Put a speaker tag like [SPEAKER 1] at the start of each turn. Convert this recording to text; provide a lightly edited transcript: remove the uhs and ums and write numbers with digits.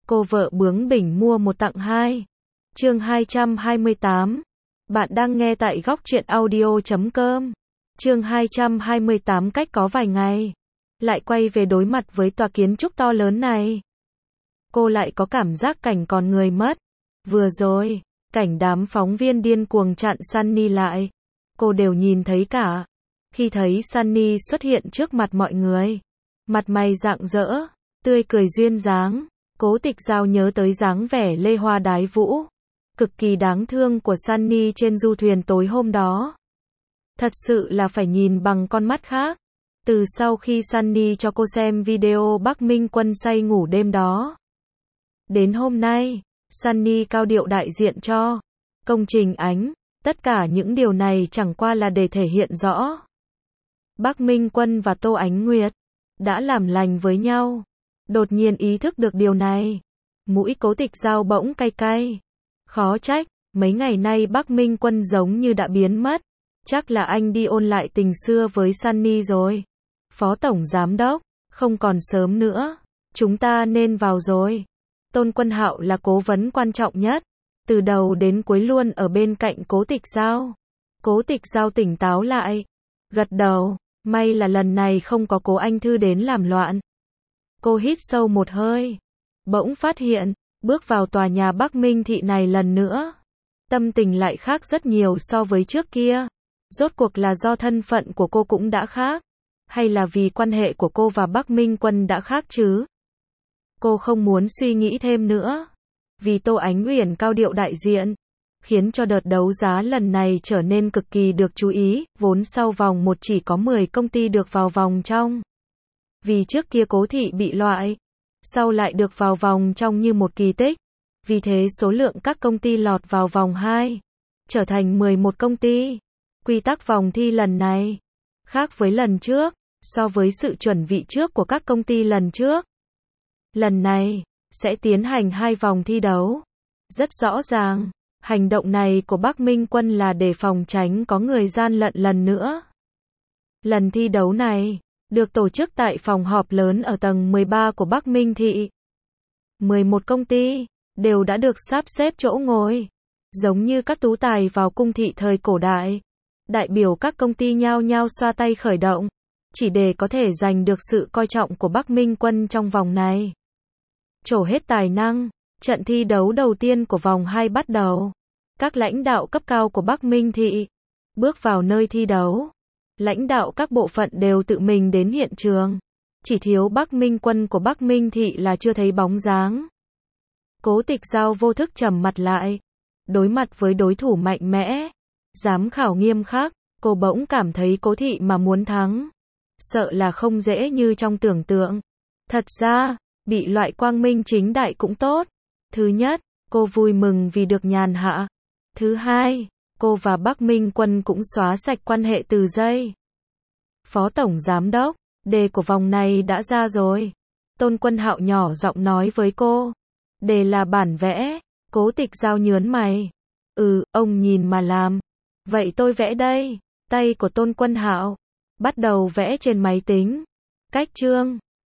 [SPEAKER 1] Cô vợ bướng bỉnh mua một tặng hai. Chương 228. Bạn đang nghe tại góc truyện audio.com. Chương 228. Cách có vài ngày, lại quay về đối mặt với tòa kiến trúc to lớn này. Cô lại có cảm giác cảnh còn người mất. Vừa rồi, cảnh đám phóng viên điên cuồng chặn Sunny lại, cô đều nhìn thấy cả. Khi thấy Sunny xuất hiện trước mặt mọi người, mặt mày rạng rỡ, tươi cười duyên dáng, Cố Tịch Dao nhớ tới dáng vẻ lê hoa đái vũ, cực kỳ đáng thương của Sunny trên du thuyền tối hôm đó. Thật sự là phải nhìn bằng con mắt khác. Từ sau khi Sunny cho cô xem video Bắc Minh Quân say ngủ đêm đó, đến hôm nay, Sunny cao điệu đại diện cho công trình ánh, tất cả những điều này chẳng qua là để thể hiện rõ Bắc Minh Quân và Tô Ánh Nguyệt đã làm lành với nhau. Đột nhiên ý thức được điều này, mũi Cố Tịch Dao bỗng cay cay. Khó trách, mấy ngày nay Bắc Minh Quân giống như đã biến mất. Chắc là anh đi ôn lại tình xưa với Sunny rồi. Phó Tổng Giám Đốc, không còn sớm nữa, chúng ta nên vào rồi. Tôn Quân Hạo là cố vấn quan trọng nhất, từ đầu đến cuối luôn ở bên cạnh Cố Tịch Dao. Cố Tịch Dao tỉnh táo lại, gật đầu, may là lần này không có Cố Anh Thư đến làm loạn. Cô hít sâu một hơi, bỗng phát hiện, bước vào tòa nhà Bắc Minh Thị này lần nữa, tâm tình lại khác rất nhiều so với trước kia. Rốt cuộc là do thân phận của cô cũng đã khác, hay là vì quan hệ của cô và Bắc Minh Quân đã khác chứ? Cô không muốn suy nghĩ thêm nữa, vì Tô Ánh Uyển cao điệu đại diện, khiến cho đợt đấu giá lần này trở nên cực kỳ được chú ý, vốn sau vòng 1 chỉ có 10 công ty được vào vòng trong. Vì trước kia Cố Thị bị loại, sau lại được vào vòng trong như một kỳ tích. Vì thế số lượng các công ty lọt vào vòng 2 trở thành 11 công ty. Quy tắc vòng thi lần này khác với lần trước, so với sự chuẩn bị trước của các công ty lần trước. Lần này sẽ tiến hành 2 vòng thi đấu. Rất rõ ràng, hành động này của Bắc Minh Quân là để phòng tránh có người gian lận lần nữa. Lần thi đấu này được tổ chức tại phòng họp lớn ở tầng 13 của Bắc Minh Thị. 11 công ty đều đã được sắp xếp chỗ ngồi, giống như các tú tài vào cung thị thời cổ đại. Đại biểu các công ty nhao nhao xoa tay khởi động, chỉ để có thể giành được sự coi trọng của Bắc Minh Quân trong vòng này. Trổ hết tài năng, trận thi đấu đầu tiên của vòng 2 bắt đầu. Các lãnh đạo cấp cao của Bắc Minh Thị bước vào nơi thi đấu. Lãnh đạo các bộ phận đều tự mình đến hiện trường. Chỉ thiếu Bắc Minh Quân của Bắc Minh Thị là chưa thấy bóng dáng. Cố Tịch Dao vô thức trầm mặt lại. Đối mặt với đối thủ mạnh mẽ, giám khảo nghiêm khắc, cô bỗng cảm thấy Cố Thị mà muốn thắng, sợ là không dễ như trong tưởng tượng. Thật ra, bị loại quang minh chính đại cũng tốt. Thứ nhất, cô vui mừng vì được nhàn hạ. Thứ hai, cô và Bắc Minh Quân cũng xóa sạch quan hệ từ giây. Phó Tổng Giám Đốc, đề của vòng này đã ra rồi. Tôn Quân Hạo nhỏ giọng nói với cô. Đề là bản vẽ. Cố Tịch Dao nhớn mày. Ông nhìn mà làm. Vậy tôi vẽ đây. Tay của Tôn Quân Hạo bắt đầu vẽ trên máy tính. Cách chương